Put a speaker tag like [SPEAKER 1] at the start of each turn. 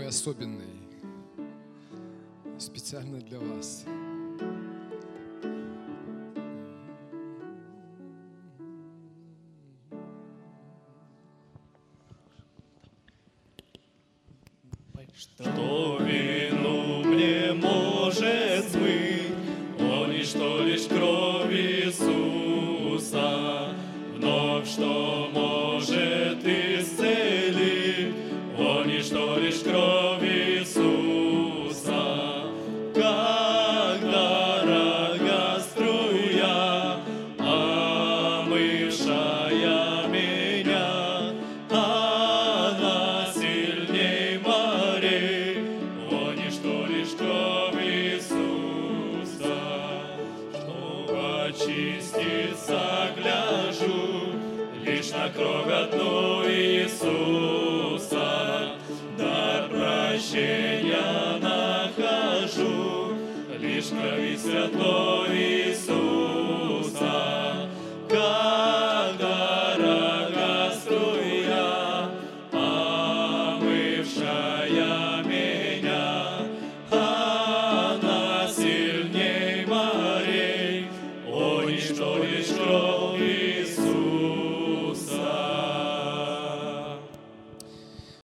[SPEAKER 1] такой особенный, специально для вас.
[SPEAKER 2] Что вину мне может смыть, о, ничто лишь кровь Иисуса. Вновь что может исцелить, о, ничто лишь кровь Иисуса. Когда дорога струя, омывшая меня, она сильней морей, о, ничто лишь кровь Иисуса. Чтобы очиститься, гляжу лишь на кровь одну Иисуса. Дар прощения нахожу лишь в крови святой Иисуса.